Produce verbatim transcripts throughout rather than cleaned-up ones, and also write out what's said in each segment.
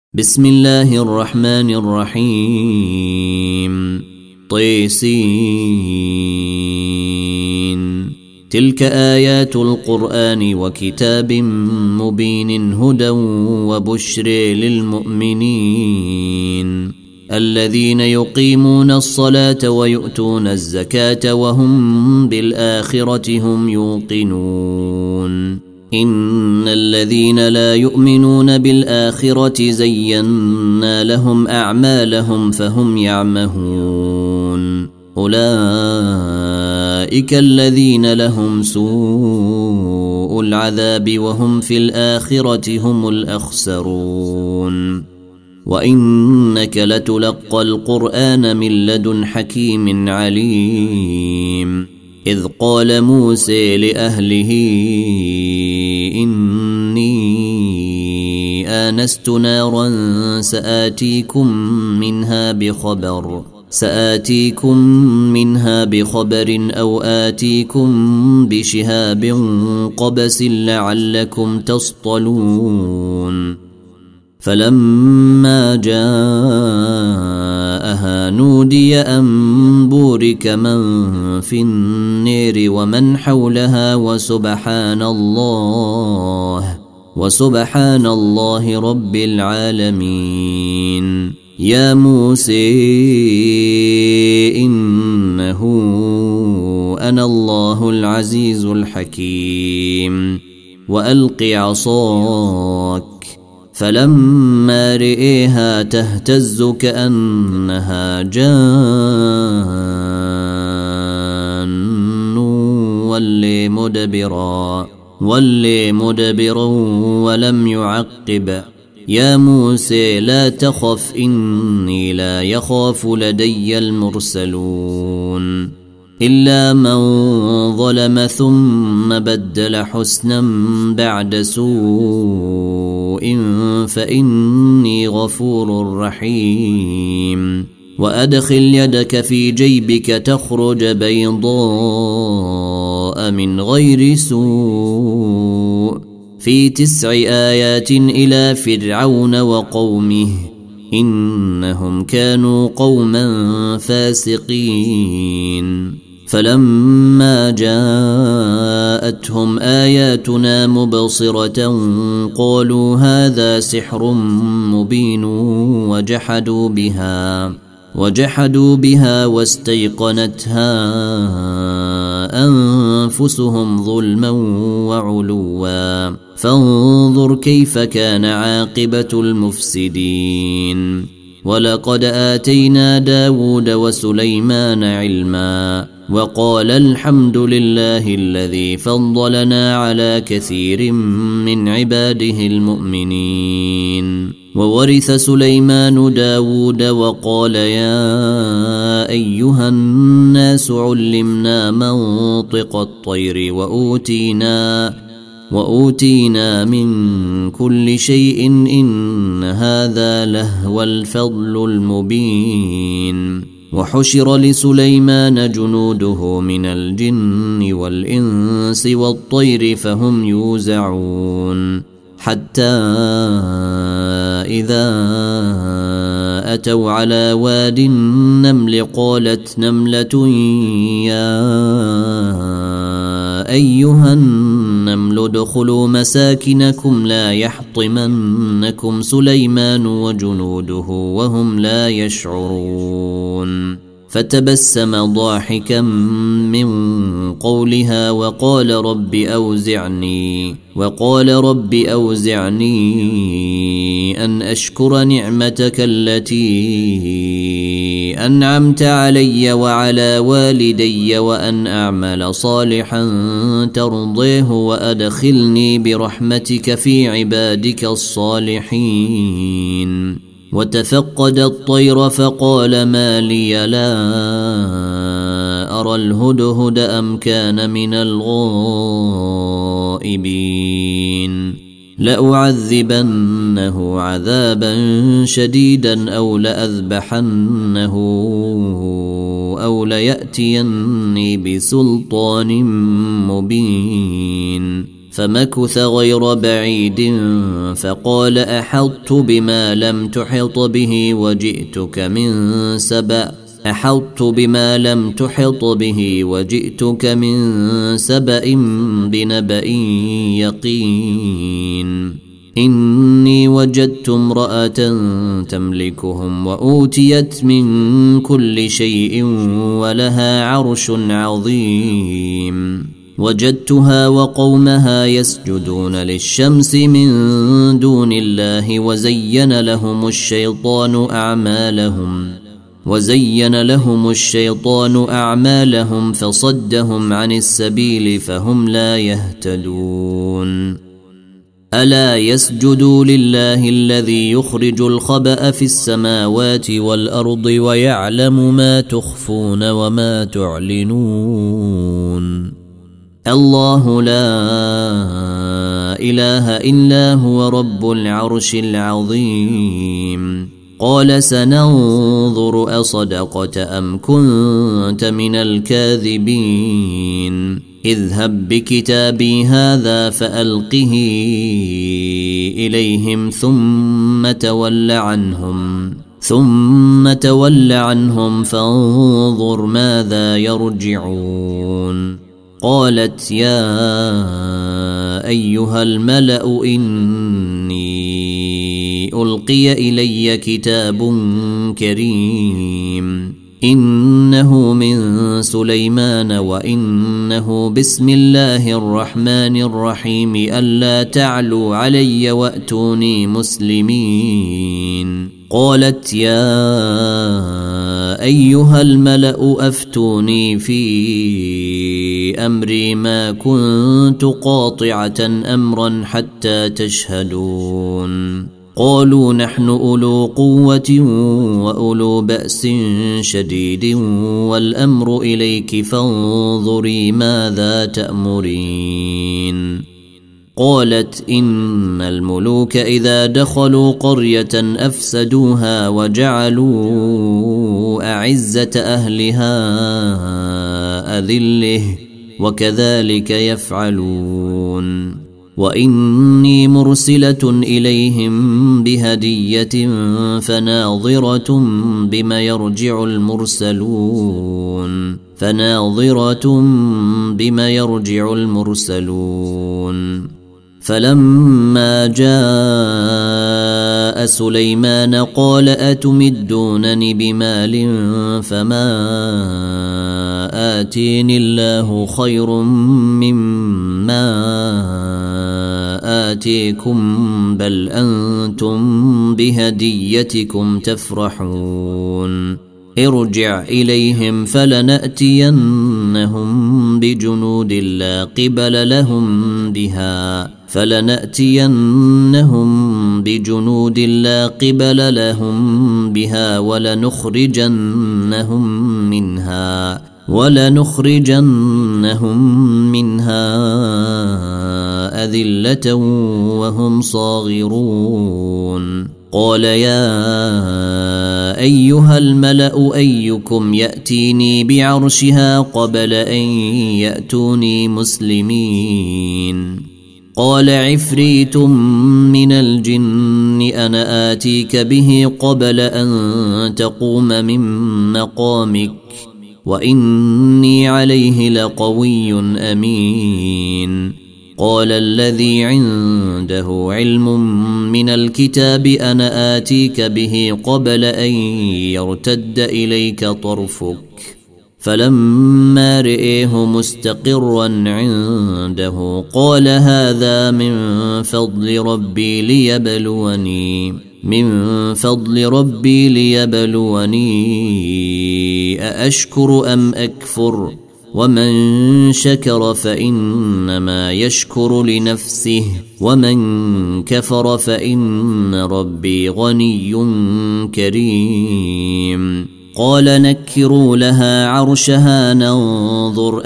بسم الله الرحمن الرحيم طيسين تلك آيات القرآن وكتاب مبين هدى وبشر للمؤمنين الذين يقيمون الصلاة ويؤتون الزكاة وهم بالآخرة هم يوقنون إن الذين لا يؤمنون بالآخرة زينا لهم أعمالهم فهم يعمهون أولئك الذين لهم سوء العذاب وهم في الآخرة هم الأخسرون وإنك لتلقى القرآن من لدن حكيم عليم إذ قال موسى لأهله إني آنست نارا سآتيكم منها بخبر سآتيكم منها بخبر أو آتيكم بشهاب قبس لعلكم تصطلون فلما جاءها نودي أن بورك من في النير ومن حولها وسبحان الله وسبحان الله رب العالمين يا موسى إنه أنا الله العزيز الحكيم وألق عصاك فلما رئيها تهتز كأنها جان ولي مدبرا ولي مدبرا ولم يعقب يا موسى لا تخف إني لا يخاف لدي المرسلون إلا من ظلم ثم بدل حسنا بعد سوء فإني غفور رحيم وأدخل يدك في جيبك تخرج بيضاء من غير سوء في تسع آيات إلى فرعون وقومه إنهم كانوا قوما فاسقين فلما جاءتهم آياتنا مبصرة قالوا هذا سحر مبين وجحدوا بها وجحدوا بها واستيقنتها أنفسهم ظلما وعلوا فانظر كيف كان عاقبة المفسدين ولقد آتينا داود وسليمان علما وقال الحمد لله الذي فضلنا على كثير من عباده المؤمنين وورث سليمان داود وقال يا أيها الناس علمنا منطق الطير وأوتينا وأوتينا من كل شيء إن هذا لهو الفضل المبين وحشر لسليمان جنوده من الجن والإنس والطير فهم يوزعون حتى إذا أتوا على واد النمل قالت نملة يا أيها النمل ادخلوا مساكنكم لا يحطمنكم سليمان وجنوده وهم لا يشعرون فتبسم ضاحكا من قولها وقال رب أوزعني وقال رب أوزعني أن أشكر نعمتك التي أنعمت علي وعلى والدي وأن أعمل صالحا ترضيه وأدخلني برحمتك في عبادك الصالحين وتفقد الطير فقال ما لي لا أرى الهدهد أم كان من الغائبين لأعذبنه عذابا شديدا أو لأذبحنه أو ليأتيني بسلطان مبين فمكث غير بعيد فقال أحطت بما لم تحط به وجئتك من سبأ أحطت بما لم تحط به وجئتك من سبأ بنبأ يقين إني وجدت امرأة تملكهم وأوتيت من كل شيء ولها عرش عظيم وجدتها وقومها يسجدون للشمس من دون الله وزين لهم الشيطان أعمالهم وزين لهم الشيطان أعمالهم فصدهم عن السبيل فهم لا يهتدون ألا يسجدوا لله الذي يخرج الخبأ في السماوات والأرض ويعلم ما تخفون وما تعلنون الله لا إله إلا هو رب العرش العظيم قال سننظر أصدقت أم كنت من الكاذبين اذهب بكتابي هذا فألقه إليهم ثم تول عنهم ثم تول عنهم فانظر ماذا يرجعون قالت يا أيها الملأ إني ألقي إلي كتاب كريم إنه من سليمان وإنه بسم الله الرحمن الرحيم ألا تعلوا علي وأتوني مسلمين قالت يا أيها الملأ أفتوني في أمري ما كنت قاطعة أمرا حتى تشهدون قالوا نحن أولو قوة وأولو بأس شديد والأمر إليك فانظري ماذا تأمرين قالت إن الملوك إذا دخلوا قرية أفسدوها وجعلوا أعزة أهلها أذله وكذلك يفعلون وإني مرسلة إليهم بهدية فناظرة بما يرجع المرسلون فناظرة بما يرجع المرسلون فلما جاء سليمان قال أتمدونني بمال فما آتيني الله خير مما آتيكم بل أنتم بهديتكم تفرحون ارجع إليهم فلنأتينهم بجنود لا قبل لهم بها فلنأتينهم بجنود لا قبل لهم بها ولنخرجنهم منها ولنخرجنهم منها أذلة وهم صاغرون قال يا أيها الملأ أيكم يأتيني بعرشها قبل أن يأتوني مسلمين قال عفريت من الجن أنا آتيك به قبل أن تقوم من مقامك وإني عليه لقوي أمين قال الذي عنده علم من الكتاب أنا آتيك به قبل أن يرتد إليك طرفك فلما رئيه مستقرا عنده قال هذا من فضل ربي ليبلوني من فضل ربي ليبلوني أأشكر أم أكفر ومن شكر فإنما يشكر لنفسه ومن كفر فإن ربي غني كريم قال نكروا لها عرشها ننظر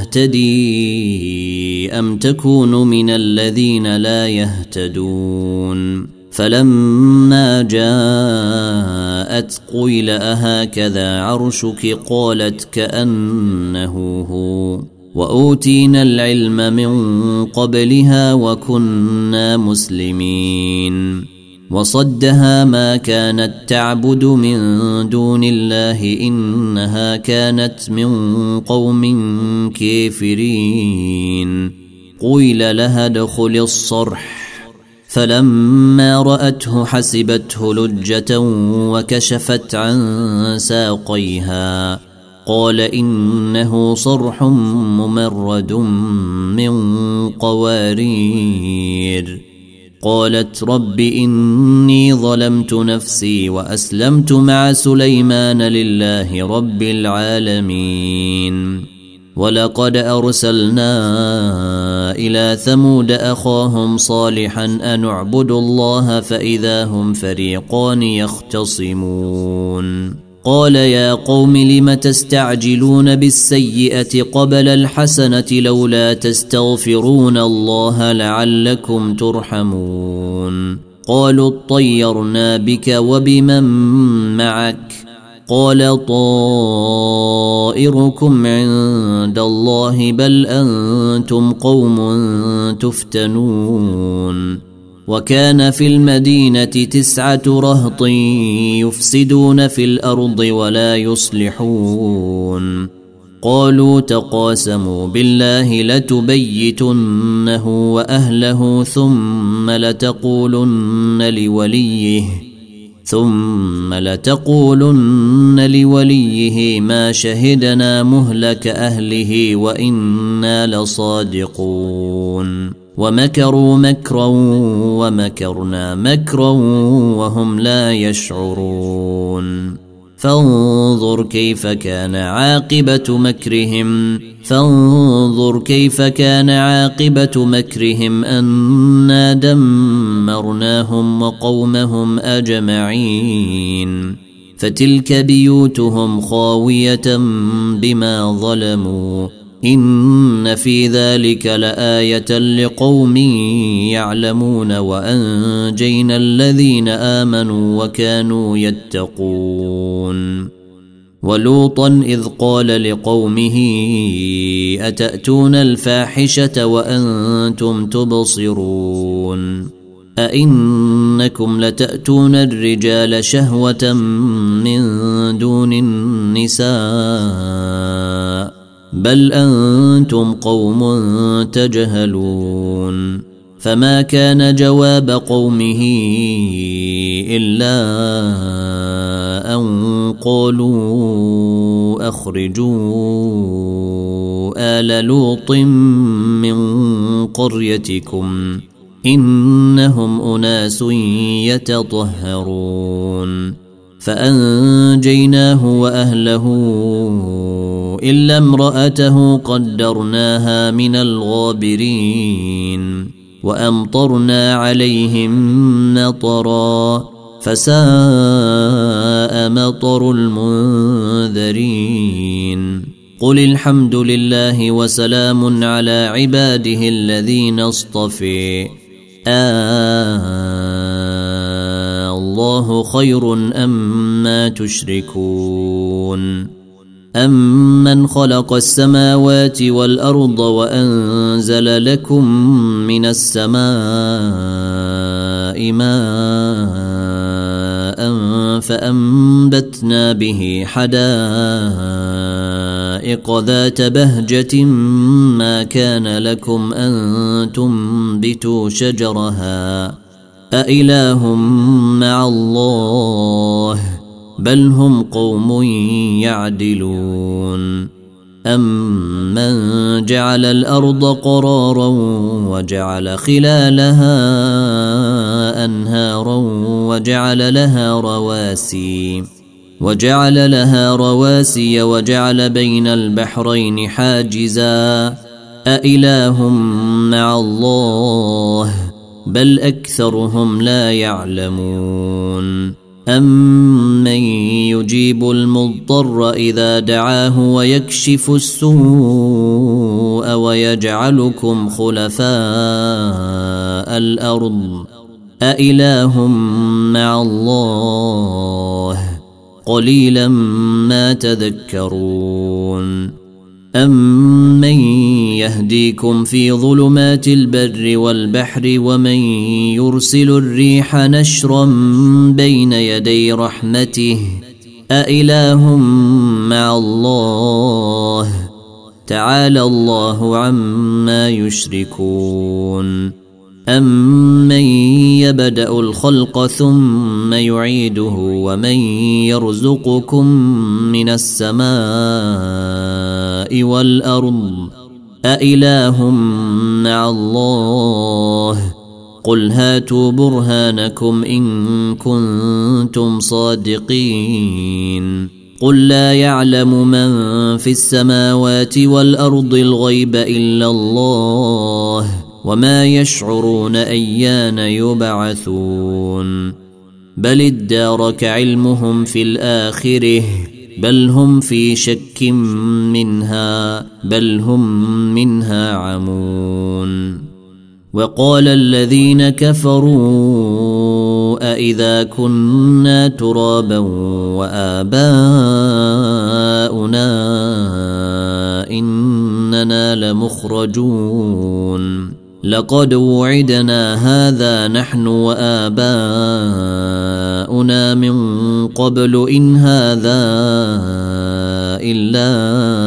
أتهتدي أم تكون من الذين لا يهتدون فلما جاءت قيل أهكذا عرشك قالت كأنه هو وأوتينا العلم من قبلها وكنا مسلمين وصدها ما كانت تعبد من دون الله إنها كانت من قوم كافرين قيل لها ادخل الصرح فلما رأته حسبته لجة وكشفت عن ساقيها قال إنه صرح ممرد من قوارير قالت رب إني ظلمت نفسي وأسلمت مع سليمان لله رب العالمين ولقد أرسلنا إلى ثمود أخاهم صالحا أن اعبدوا الله فإذا هم فريقان يختصمون قال يا قوم لم تستعجلون بالسيئة قبل الحسنة لولا تستغفرون الله لعلكم ترحمون قالوا اطيرنا بك وبمن معك قال طائركم عند الله بل أنتم قوم تفتنون وكان في المدينة تسعة رهط يفسدون في الأرض ولا يصلحون قالوا تقاسموا بالله لتبيتنه وأهله ثم لتقولن لوليه ثم لتقولن لوليه ما شهدنا مهلك أهله وإنا لصادقون ومكروا مكرا ومكرنا مكرا وهم لا يشعرون فانظر كيف كان عاقبة مكرهم فانظر كيف كان عاقبة مكرهم أنا دمرناهم وقومهم أجمعين فتلك بيوتهم خاوية بما ظلموا إن في ذلك لآية لقوم يعلمون وأنجينا الذين آمنوا وكانوا يتقون ولوطا إذ قال لقومه أتأتون الفاحشة وأنتم تبصرون أئنكم لتأتون الرجال شهوة من دون النساء بل أنتم قوم تجهلون فما كان جواب قومه إلا أن قالوا أخرجوا آل لوط من قريتكم إنهم أناس يتطهرون فأنجيناه وأهله إلا امرأته قدرناها من الغابرين وأمطرنا عليهم مطرا فساء مطر المنذرين قل الحمد لله وسلام على عباده الذين اصطفي آه الله خير أما تشركون أمن خلق السماوات والأرض وأنزل لكم من السماء ماء فأنبتنا به حدائق ذات بهجة ما كان لكم أن تنبتوا شجرها أإله مع الله بل هم قوم يعدلون أمن جعل الأرض قرارا وجعل خلالها أنهارا وجعل لها رواسي وجعل لها رواسي وجعل بين البحرين حاجزا أإله مع الله بل أكثرهم لا يعلمون أمن يجيب المضطر إذا دعاه ويكشف السوء ويجعلكم خلفاء الأرض أإله مع الله قليلا ما تذكرون أمن يهديكم في ظلمات البر والبحر ومن يرسل الريح نشرا بين يدي رحمته أإله مع الله تعالى الله عما يشركون أمن يبدأ الخلق ثم يعيده ومن يرزقكم من السماء والأرض أإله مع الله قل هاتوا برهانكم إن كنتم صادقين قل لا يعلم من في السماوات والأرض الغيب إلا الله وما يشعرون أيان يبعثون بل ادارك علمهم في الآخرة بل هم في شك منها بل هم منها عمون وقال الذين كفروا أإذا كنا ترابا وآباؤنا إننا لمخرجون لقد وعدنا هذا نحن وآباؤنا من قبل إن هذا إلا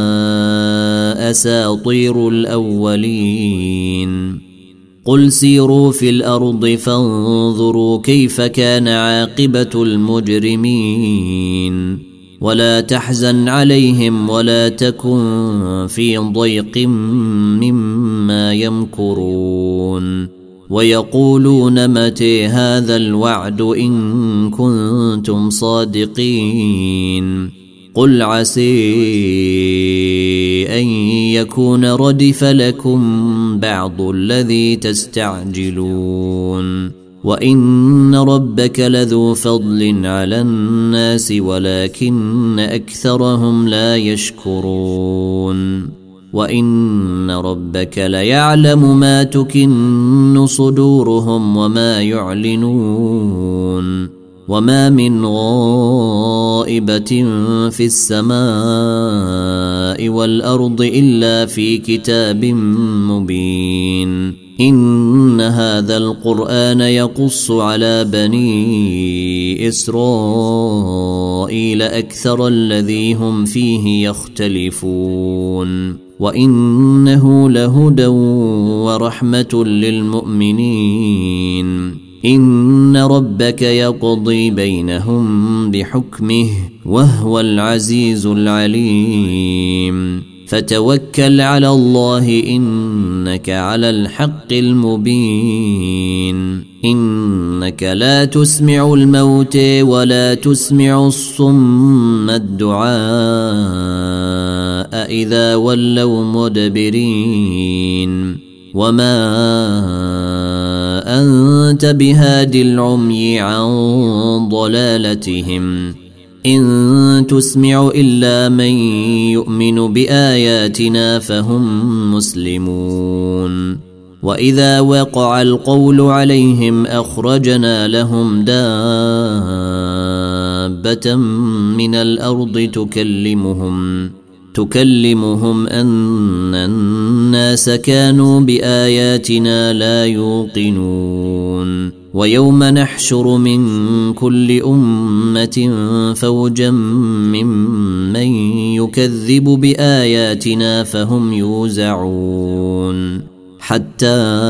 أساطير الأولين قل سيروا في الأرض فانظروا كيف كان عاقبة المجرمين ولا تحزن عليهم ولا تكن في ضيق مما يمكرون ويقولون متى هذا الوعد إن كنتم صادقين قل عسى أن يكون ردف لكم بعض الذي تستعجلون وإن ربك لذو فضل على الناس ولكن أكثرهم لا يشكرون وإن ربك ليعلم ما تكن صدورهم وما يعلنون وما من غائبة في السماء والأرض إلا في كتاب مبين إن هذا القرآن يقص على بني إسرائيل أكثر الذي هم فيه يختلفون وإنه لهدى ورحمة للمؤمنين إن ربك يقضي بينهم بحكمه وهو العزيز العليم فتوكل على الله إنك على الحق المبين إنك لا تسمع الموت ولا تسمع الصم الدعاء إذا ولوا مدبرين وما أنت بهاد العمي عن ضلالتهم إن تسمع إلا من يؤمن بآياتنا فهم مسلمون وإذا وقع القول عليهم أخرجنا لهم دابة من الأرض تكلمهم تكلمهم أن الناس كانوا بآياتنا لا يوقنون ويوم نحشر من كل أمة فوجا ممن يكذب بآياتنا فهم يوزعون حتى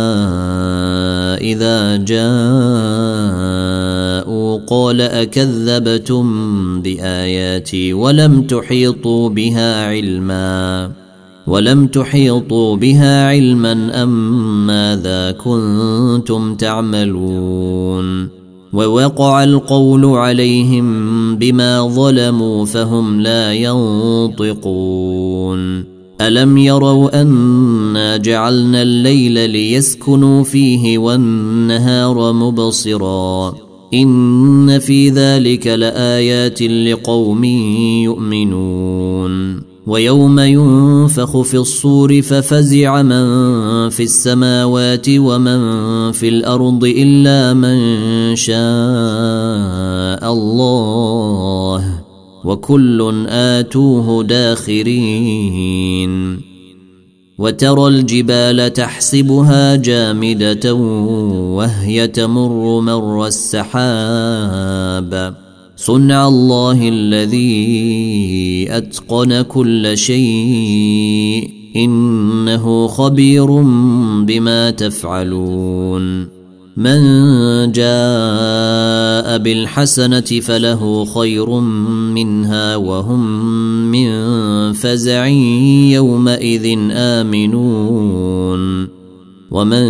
إذا جاءوا قال أكذبتم بآياتي ولم تحيطوا بها علما ولم تحيطوا بها علما أم ماذا كنتم تعملون ووقع القول عليهم بما ظلموا فهم لا ينطقون ألم يروا أنا جعلنا الليل ليسكنوا فيه والنهار مبصرا إن في ذلك لآيات لقوم يؤمنون ويوم ينفخ في الصور ففزع من في السماوات ومن في الأرض إلا من شاء الله وكل آتوه داخرين وترى الجبال تحسبها جامدة وهي تمر مر السحاب صنع الله الذي أتقن كل شيء إنه خبير بما تفعلون من جاء بالحسنة فله خير منها وهم من فزع يومئذ آمنون ومن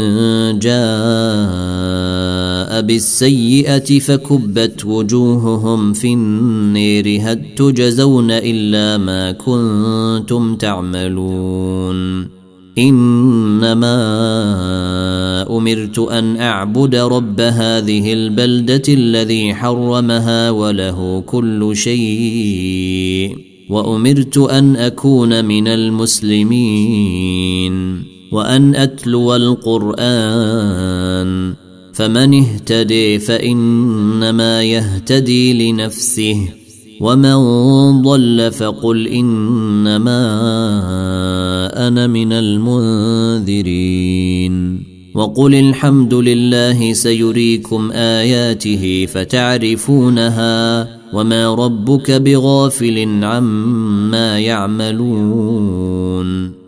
جاء بالسيئة فكبت وجوههم في النير هل تجزون إلا ما كنتم تعملون إنما أمرت أن أعبد رب هذه البلدة الذي حرمها وله كل شيء وأمرت أن أكون من المسلمين وأن أتلو القرآن فمن اهتدي فإنما يهتدي لنفسه ومن ضل فقل إنما أنا من المنذرين وقل الحمد لله سيريكم آياته فتعرفونها وما ربك بغافل عما يعملون